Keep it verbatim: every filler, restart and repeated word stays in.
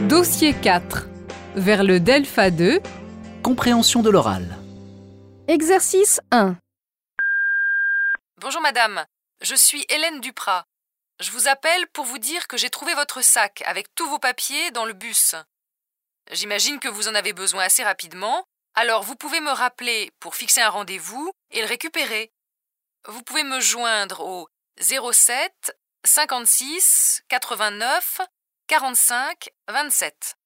Dossier quatre. Vers le Delpha deux. Compréhension de l'oral. Exercice un. Bonjour madame, je suis Hélène Duprat. Je vous appelle pour vous dire que j'ai trouvé votre sac avec tous vos papiers dans le bus. J'imagine que vous en avez besoin assez rapidement, alors vous pouvez me rappeler pour fixer un rendez-vous et le récupérer. Vous pouvez me joindre au zéro sept cinquante-six quatre-vingt-neuf quarante-cinq vingt-sept.